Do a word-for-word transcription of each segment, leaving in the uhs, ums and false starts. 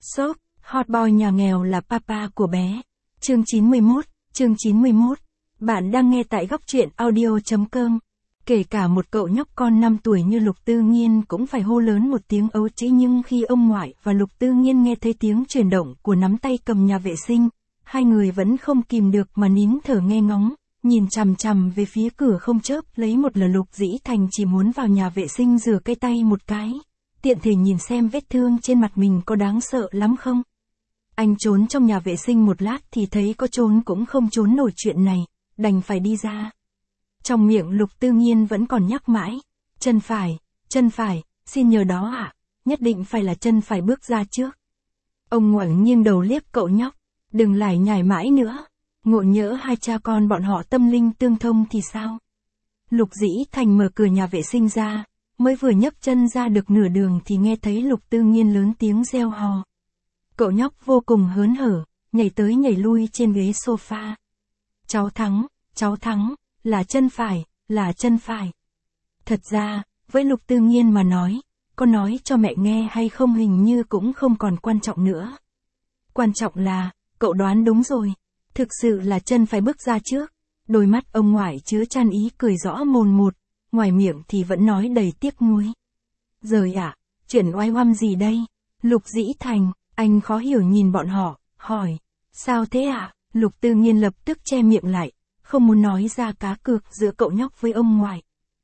Shop, hot boy nhà nghèo là papa của bé. Chương chín mươi mốt, chương chín mươi mốt. Bạn đang nghe tại góc truyện audio chấm com. Kể cả một cậu nhóc con năm tuổi như Lục Tư Nghiên cũng phải hô lớn một tiếng ấu trĩ, nhưng khi ông ngoại và Lục Tư Nghiên nghe thấy tiếng chuyển động của nắm tay cầm nhà vệ sinh, hai người vẫn không kìm được mà nín thở nghe ngóng, nhìn chằm chằm về phía cửa không chớp lấy một lần. Lục Dĩ Thành chỉ muốn vào nhà vệ sinh rửa cái tay một cái, tiện thể nhìn xem vết thương trên mặt mình có đáng sợ lắm không. Anh trốn trong nhà vệ sinh một lát thì thấy có trốn cũng không trốn nổi chuyện này, đành phải đi ra. Trong miệng Lục Tư Nghiên vẫn còn nhắc mãi, chân phải, chân phải, xin nhờ đó ạ, à, nhất định phải là chân phải bước ra trước. Ông ngoảnh nghiêng đầu liếc cậu nhóc, đừng lải nhải mãi nữa, ngộ nhỡ hai cha con bọn họ tâm linh tương thông thì sao. Lục Dĩ Thành mở cửa nhà vệ sinh ra, mới vừa nhấc chân ra được nửa đường thì nghe thấy Lục Tư Nghiên lớn tiếng reo hò. Cậu nhóc vô cùng hớn hở, nhảy tới nhảy lui trên ghế sofa. Cháu thắng, cháu thắng, là chân phải, là chân phải. Thật ra, với Lục Tư Nghiên mà nói, có nói cho mẹ nghe hay không hình như cũng không còn quan trọng nữa. Quan trọng là, cậu đoán đúng rồi, thực sự là chân phải bước ra trước. Đôi mắt ông ngoại chứa chan ý cười rõ mồn một, ngoài miệng thì vẫn nói đầy tiếc nuối. Giời ạ, à, chuyện oai oăm gì đây? Lục Dĩ Thành, anh khó hiểu nhìn bọn họ, hỏi, sao thế ạ? À? Lục Tư Nghiên lập tức che miệng lại, không muốn nói ra cá cược giữa cậu nhóc với ông ngoại.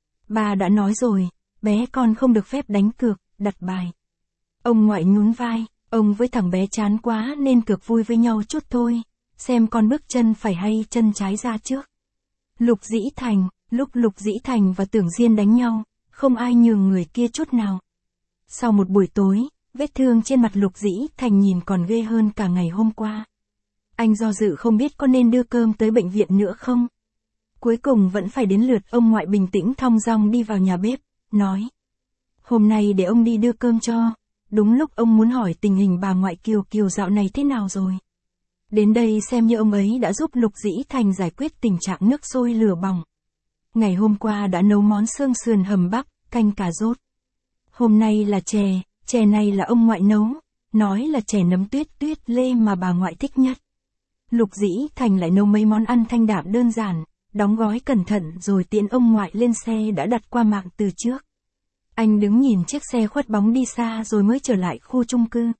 Ba đã nói rồi, bé con không được phép đánh cược, đặt bài. Ông ngoại nhún vai, ông với thằng bé chán quá nên cược vui với nhau chút thôi, xem con bước chân phải hay chân trái ra trước. Lục Dĩ Thành, lúc Lục Dĩ Thành và Tưởng Diên đánh nhau, không ai nhường người kia chút nào. Sau một buổi tối, vết thương trên mặt Lục Dĩ Thành nhìn còn ghê hơn cả ngày hôm qua. Anh do dự không biết có nên đưa cơm tới bệnh viện nữa không. Cuối cùng vẫn phải đến lượt ông ngoại bình tĩnh thong dong đi vào nhà bếp, nói. Hôm nay để ông đi đưa cơm cho, đúng lúc ông muốn hỏi tình hình bà ngoại Kiều Kiều dạo này thế nào rồi. Đến đây xem như ông ấy đã giúp Lục Dĩ Thành giải quyết tình trạng nước sôi lửa bỏng. Ngày hôm qua đã nấu món xương sườn hầm bắp, canh cà rốt. Hôm nay là chè, chè này là ông ngoại nấu, nói là chè nấm tuyết tuyết lê mà bà ngoại thích nhất. Lục Dĩ Thành lại nấu mấy món ăn thanh đạm đơn giản, đóng gói cẩn thận rồi tiễn ông ngoại lên xe đã đặt qua mạng từ trước. Anh đứng nhìn chiếc xe khuất bóng đi xa rồi mới trở lại khu chung cư.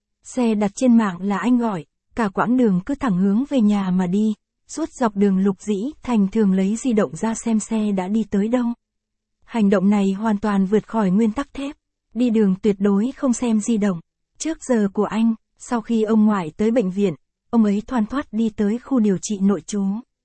Xe đặt trên mạng là anh gọi, cả quãng đường cứ thẳng hướng về nhà mà đi, suốt dọc đường Lục Dĩ Thành thường lấy di động ra xem xe đã đi tới đâu. Hành động này hoàn toàn vượt khỏi nguyên tắc thép, đi đường tuyệt đối không xem di động. Trước giờ của anh, sau khi ông ngoại tới bệnh viện, ông ấy thoăn thoắt đi tới khu điều trị nội trú.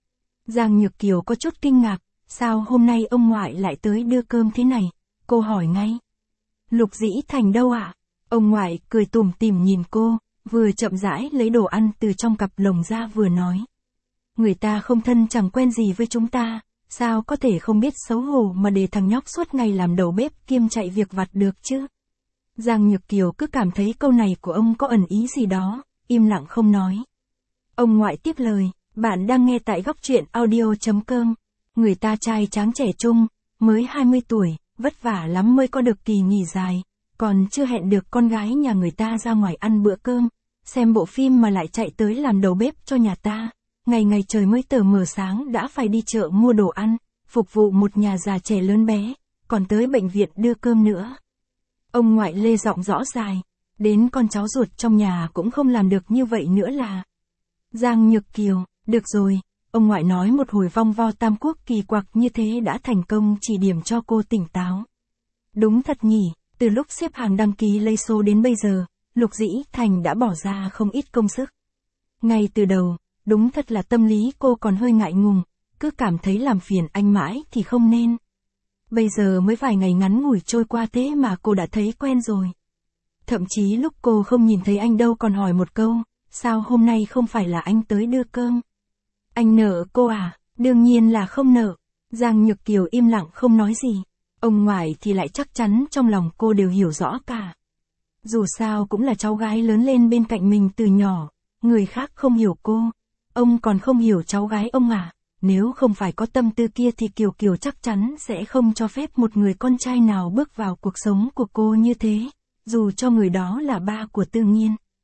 Giang Nhược Kiều có chút kinh ngạc, sao hôm nay ông ngoại lại tới đưa cơm thế này? Cô hỏi ngay. Lục Dĩ Thành đâu ạ? À? Ông ngoại cười tủm tỉm nhìn cô, vừa chậm rãi lấy đồ ăn từ trong cặp lồng ra vừa nói. Người ta không thân chẳng quen gì với chúng ta, sao có thể không biết xấu hổ mà để thằng nhóc suốt ngày làm đầu bếp kiêm chạy việc vặt được chứ? Giang Nhược Kiều cứ cảm thấy câu này của ông có ẩn ý gì đó, im lặng không nói. Ông ngoại tiếp lời, bạn đang nghe tại góc truyện audio chấm com. Người ta trai tráng trẻ trung, mới hai mươi tuổi, vất vả lắm mới có được kỳ nghỉ dài, còn chưa hẹn được con gái nhà người ta ra ngoài ăn bữa cơm, xem bộ phim mà lại chạy tới làm đầu bếp cho nhà ta. Ngày ngày trời mới tờ mờ sáng đã phải đi chợ mua đồ ăn, phục vụ một nhà già trẻ lớn bé, còn tới bệnh viện đưa cơm nữa. Ông ngoại lê giọng rõ dài, đến con cháu ruột trong nhà cũng không làm được như vậy nữa là. Giang Nhược Kiều, được rồi, ông ngoại nói một hồi vong vo tam quốc kỳ quặc như thế đã thành công chỉ điểm cho cô tỉnh táo. Đúng thật nhỉ, từ lúc xếp hàng đăng ký lấy số đến bây giờ, Lục Dĩ Thành đã bỏ ra không ít công sức. Ngay từ đầu, đúng thật là tâm lý cô còn hơi ngại ngùng, cứ cảm thấy làm phiền anh mãi thì không nên. Bây giờ mới vài ngày ngắn ngủi trôi qua thế mà cô đã thấy quen rồi. Thậm chí lúc cô không nhìn thấy anh đâu còn hỏi một câu, sao hôm nay không phải là anh tới đưa cơm? Anh nợ cô à? Đương nhiên là không nợ. Giang Nhược Kiều im lặng không nói gì. Ông ngoại thì lại chắc chắn trong lòng cô đều hiểu rõ cả. Dù sao cũng là cháu gái lớn lên bên cạnh mình từ nhỏ, người khác không hiểu cô, ông còn không hiểu cháu gái ông à? Nếu không phải có tâm tư kia thì Kiều Kiều chắc chắn sẽ không cho phép một người con trai nào bước vào cuộc sống của cô như thế, dù cho người đó là ba của Tư Nghiên.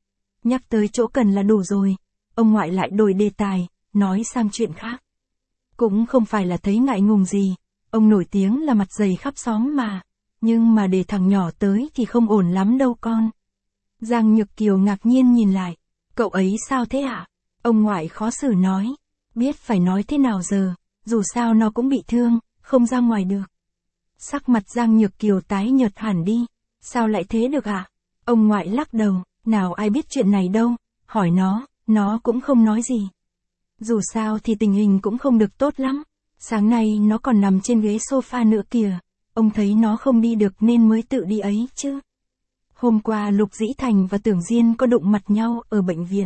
Nhắc tới chỗ cần là đủ rồi. Ông ngoại lại đổi đề tài, nói sang chuyện khác. Cũng không phải là thấy ngại ngùng gì, ông nổi tiếng là mặt dày khắp xóm mà. Nhưng mà để thằng nhỏ tới thì không ổn lắm đâu con. Giang Nhược Kiều ngạc nhiên nhìn lại. Cậu ấy sao thế hả? Ông ngoại khó xử nói. Biết phải nói thế nào giờ, dù sao nó cũng bị thương, không ra ngoài được. Sắc mặt Giang Nhược Kiều tái nhợt hẳn đi. Sao lại thế được ạ? Ông ngoại lắc đầu, nào ai biết chuyện này đâu, hỏi nó, nó cũng không nói gì. Dù sao thì tình hình cũng không được tốt lắm. Sáng nay nó còn nằm trên ghế sofa nữa kìa. Ông thấy nó không đi được nên mới tự đi ấy chứ. Hôm qua Lục Dĩ Thành và Tưởng Diên có đụng mặt nhau ở bệnh viện.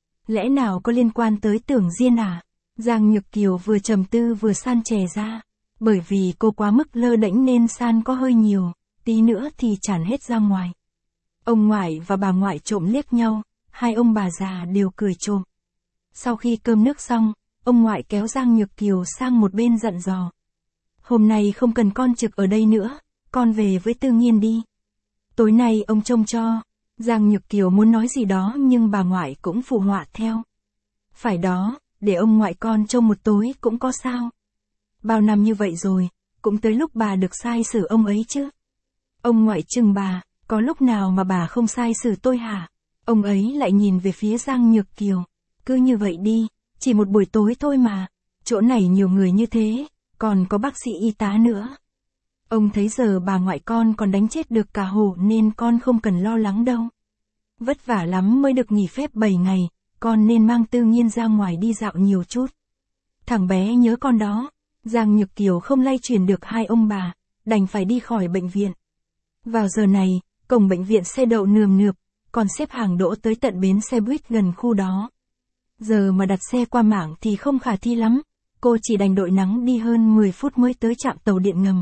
Lẽ nào có liên quan tới Tưởng Diên à? Giang Nhược Kiều vừa trầm tư vừa san chè ra. Bởi vì cô quá mức lơ đễnh nên san có hơi nhiều, tí nữa thì tràn hết ra ngoài. Ông ngoại và bà ngoại trộm liếc nhau, hai ông bà già đều cười trộm. Sau khi cơm nước xong, ông ngoại kéo Giang Nhược Kiều sang một bên dặn dò. Hôm nay không cần con trực ở đây nữa, con về với Tư Nghiên đi. Tối nay ông trông cho. Giang Nhược Kiều muốn nói gì đó nhưng bà ngoại cũng phụ họa theo. Phải đó, để ông ngoại con trông một tối cũng có sao. Bao năm như vậy rồi, cũng tới lúc bà được sai xử ông ấy chứ. Ông ngoại chừng bà, có lúc nào mà bà không sai xử tôi hả? Ông ấy lại nhìn về phía Giang Nhược Kiều. Cứ như vậy đi, chỉ một buổi tối thôi mà. Chỗ này nhiều người như thế, còn có bác sĩ y tá nữa. Ông thấy giờ bà ngoại con còn đánh chết được cả hổ nên con không cần lo lắng đâu. Vất vả lắm mới được nghỉ phép bảy ngày, con nên mang Tư Nghiên ra ngoài đi dạo nhiều chút. Thằng bé nhớ con đó. Giang Nhược Kiều không lay chuyển được hai ông bà, đành phải đi khỏi bệnh viện. Vào giờ này, cổng bệnh viện xe đậu nườm nượp, còn xếp hàng đỗ tới tận bến xe buýt gần khu đó. Giờ mà đặt xe qua mảng thì không khả thi lắm, cô chỉ đành đội nắng đi hơn mười phút mới tới trạm tàu điện ngầm.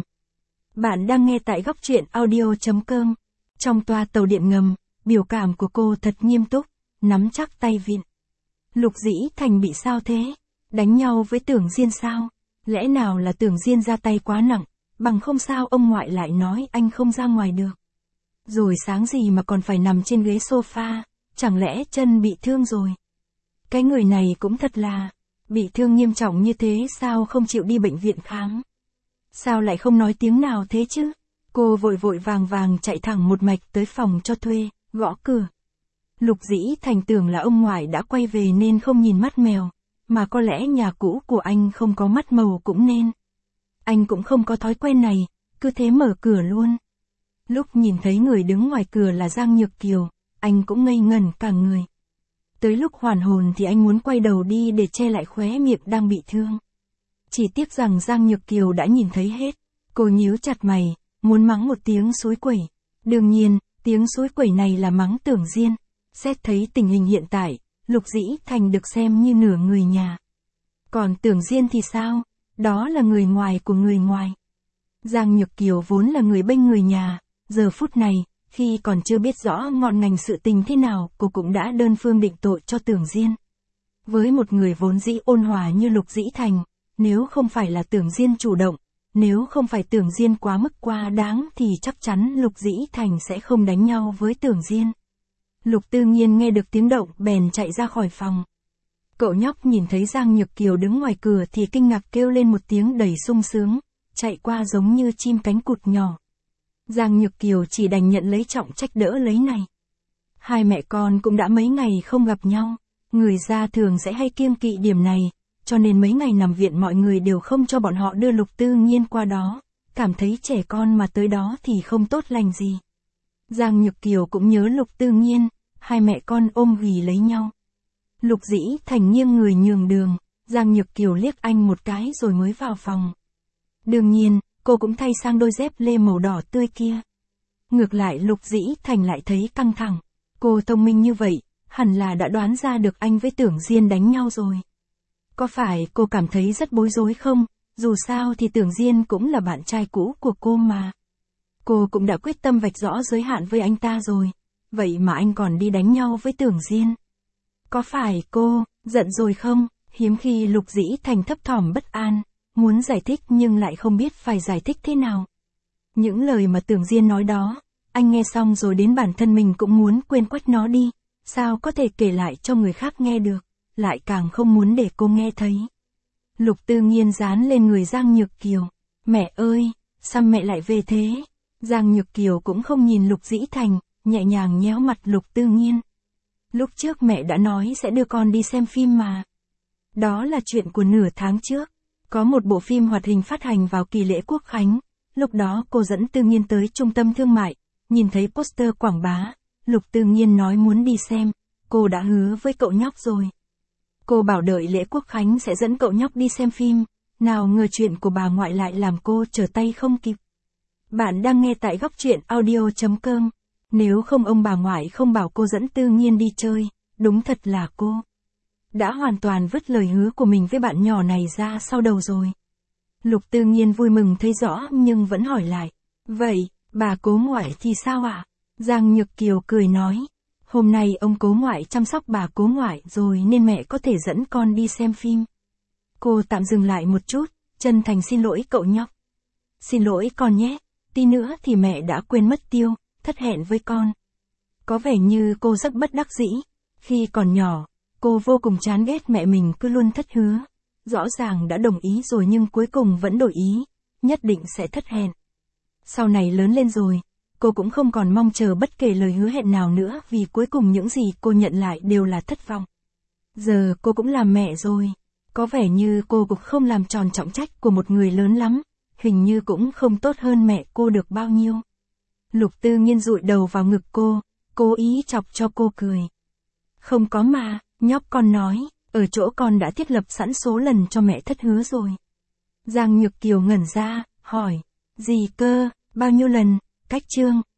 Bạn đang nghe tại góc truyện audio chấm com. Trong toa tàu điện ngầm, biểu cảm của cô thật nghiêm túc, nắm chắc tay vịn. Lục Dĩ Thành bị sao thế? Đánh nhau với Tưởng Diên sao? Lẽ nào là Tưởng Diên ra tay quá nặng, bằng không sao ông ngoại lại nói anh không ra ngoài được. Rồi sáng gì mà còn phải nằm trên ghế sofa, chẳng lẽ chân bị thương rồi? Cái người này cũng thật là, bị thương nghiêm trọng như thế sao không chịu đi bệnh viện khám? Sao lại không nói tiếng nào thế chứ? Cô vội vội vàng vàng chạy thẳng một mạch tới phòng cho thuê, gõ cửa. Lục Dĩ Thành tưởng là ông ngoại đã quay về nên không nhìn mắt mèo, mà có lẽ nhà cũ của anh không có mắt màu cũng nên. Anh cũng không có thói quen này, cứ thế mở cửa luôn. Lúc nhìn thấy người đứng ngoài cửa là Giang Nhược Kiều, anh cũng ngây ngẩn cả người. Tới lúc hoàn hồn thì anh muốn quay đầu đi để che lại khóe miệng đang bị thương. Chỉ tiếc rằng Giang Nhược Kiều đã nhìn thấy hết. Cô nhíu chặt mày, muốn mắng một tiếng xối quẩy. Đương nhiên, tiếng xối quẩy này là mắng Tưởng Diên. Xét thấy tình hình hiện tại, Lục Dĩ Thành được xem như nửa người nhà. Còn Tưởng Diên thì sao? Đó là người ngoài của người ngoài. Giang Nhược Kiều vốn là người bên người nhà. Giờ phút này, khi còn chưa biết rõ ngọn ngành sự tình thế nào, cô cũng đã đơn phương định tội cho Tưởng Diên. Với một người vốn dĩ ôn hòa như Lục Dĩ Thành, nếu không phải là Tưởng Diên chủ động, nếu không phải Tưởng Diên quá mức quá đáng thì chắc chắn Lục Dĩ Thành sẽ không đánh nhau với Tưởng Diên. Lục Tư Nghiên nghe được tiếng động bèn chạy ra khỏi phòng. Cậu nhóc nhìn thấy Giang Nhược Kiều đứng ngoài cửa thì kinh ngạc kêu lên một tiếng đầy sung sướng, chạy qua giống như chim cánh cụt nhỏ. Giang Nhược Kiều chỉ đành nhận lấy trọng trách đỡ lấy này. Hai mẹ con cũng đã mấy ngày không gặp nhau, người già thường sẽ hay kiêng kỵ điểm này, cho nên mấy ngày nằm viện mọi người đều không cho bọn họ đưa Lục Tư Nghiên qua đó, cảm thấy trẻ con mà tới đó thì không tốt lành gì. Giang Nhược Kiều cũng nhớ Lục Tư Nghiên, hai mẹ con ôm ghì lấy nhau. Lục Dĩ Thành nghiêng người nhường đường, Giang Nhược Kiều liếc anh một cái rồi mới vào phòng. Đương nhiên, cô cũng thay sang đôi dép lê màu đỏ tươi kia. Ngược lại Lục Dĩ Thành lại thấy căng thẳng. Cô thông minh như vậy, hẳn là đã đoán ra được anh với Tưởng Diên đánh nhau rồi. Có phải cô cảm thấy rất bối rối không? Dù sao thì Tưởng Diên cũng là bạn trai cũ của cô mà. Cô cũng đã quyết tâm vạch rõ giới hạn với anh ta rồi. Vậy mà anh còn đi đánh nhau với Tưởng Diên. Có phải cô giận rồi không? Hiếm khi Lục Dĩ Thành thấp thỏm bất an, muốn giải thích nhưng lại không biết phải giải thích thế nào. Những lời mà Tưởng Diên nói đó, anh nghe xong rồi đến bản thân mình cũng muốn quên quách nó đi. sao có thể kể lại cho người khác nghe được, lại càng không muốn để cô nghe thấy. Lục Tư Nghiên dán lên người Giang Nhược Kiều. Mẹ ơi, sao mẹ lại về thế? Giang Nhược Kiều cũng không nhìn Lục Dĩ Thành, nhẹ nhàng nhéo mặt Lục Tư Nghiên. Lúc trước mẹ đã nói sẽ đưa con đi xem phim mà. Đó là chuyện của nửa tháng trước. Có một bộ phim hoạt hình phát hành vào kỳ lễ Quốc Khánh. Lúc đó cô dẫn Tư Nghiên tới trung tâm thương mại, nhìn thấy poster quảng bá. Lục Tư Nghiên nói muốn đi xem, cô đã hứa với cậu nhóc rồi. Cô bảo đợi lễ Quốc Khánh sẽ dẫn cậu nhóc đi xem phim, nào ngờ chuyện của bà ngoại lại làm cô trở tay không kịp. Bạn đang nghe tại góc truyện audio chấm com. Nếu không ông bà ngoại không bảo cô dẫn Tư Nghiên đi chơi, đúng thật là cô đã hoàn toàn vứt lời hứa của mình với bạn nhỏ này ra sau đầu rồi. Lục Tư Nghiên vui mừng thấy rõ nhưng vẫn hỏi lại. Vậy, bà cố ngoại thì sao ạ? Giang Nhược Kiều cười nói. Hôm nay ông cố ngoại chăm sóc bà cố ngoại rồi nên mẹ có thể dẫn con đi xem phim. Cô tạm dừng lại một chút, chân thành xin lỗi cậu nhóc. Xin lỗi con nhé, tí nữa thì mẹ đã quên mất tiêu, thất hẹn với con. Có vẻ như cô rất bất đắc dĩ. Khi còn nhỏ, cô vô cùng chán ghét mẹ mình cứ luôn thất hứa. Rõ ràng đã đồng ý rồi nhưng cuối cùng vẫn đổi ý, nhất định sẽ thất hẹn. Sau này lớn lên rồi, cô cũng không còn mong chờ bất kể lời hứa hẹn nào nữa vì cuối cùng những gì cô nhận lại đều là thất vọng. Giờ cô cũng làm mẹ rồi, có vẻ như cô cũng không làm tròn trọng trách của một người lớn lắm, hình như cũng không tốt hơn mẹ cô được bao nhiêu. Lục Tư Nghiên dụi đầu vào ngực cô, cố ý chọc cho cô cười. Không có mà, nhóc con nói, ở chỗ con đã thiết lập sẵn số lần cho mẹ thất hứa rồi. Giang Nhược Kiều ngẩn ra, hỏi, gì cơ, bao nhiêu lần, cách chương.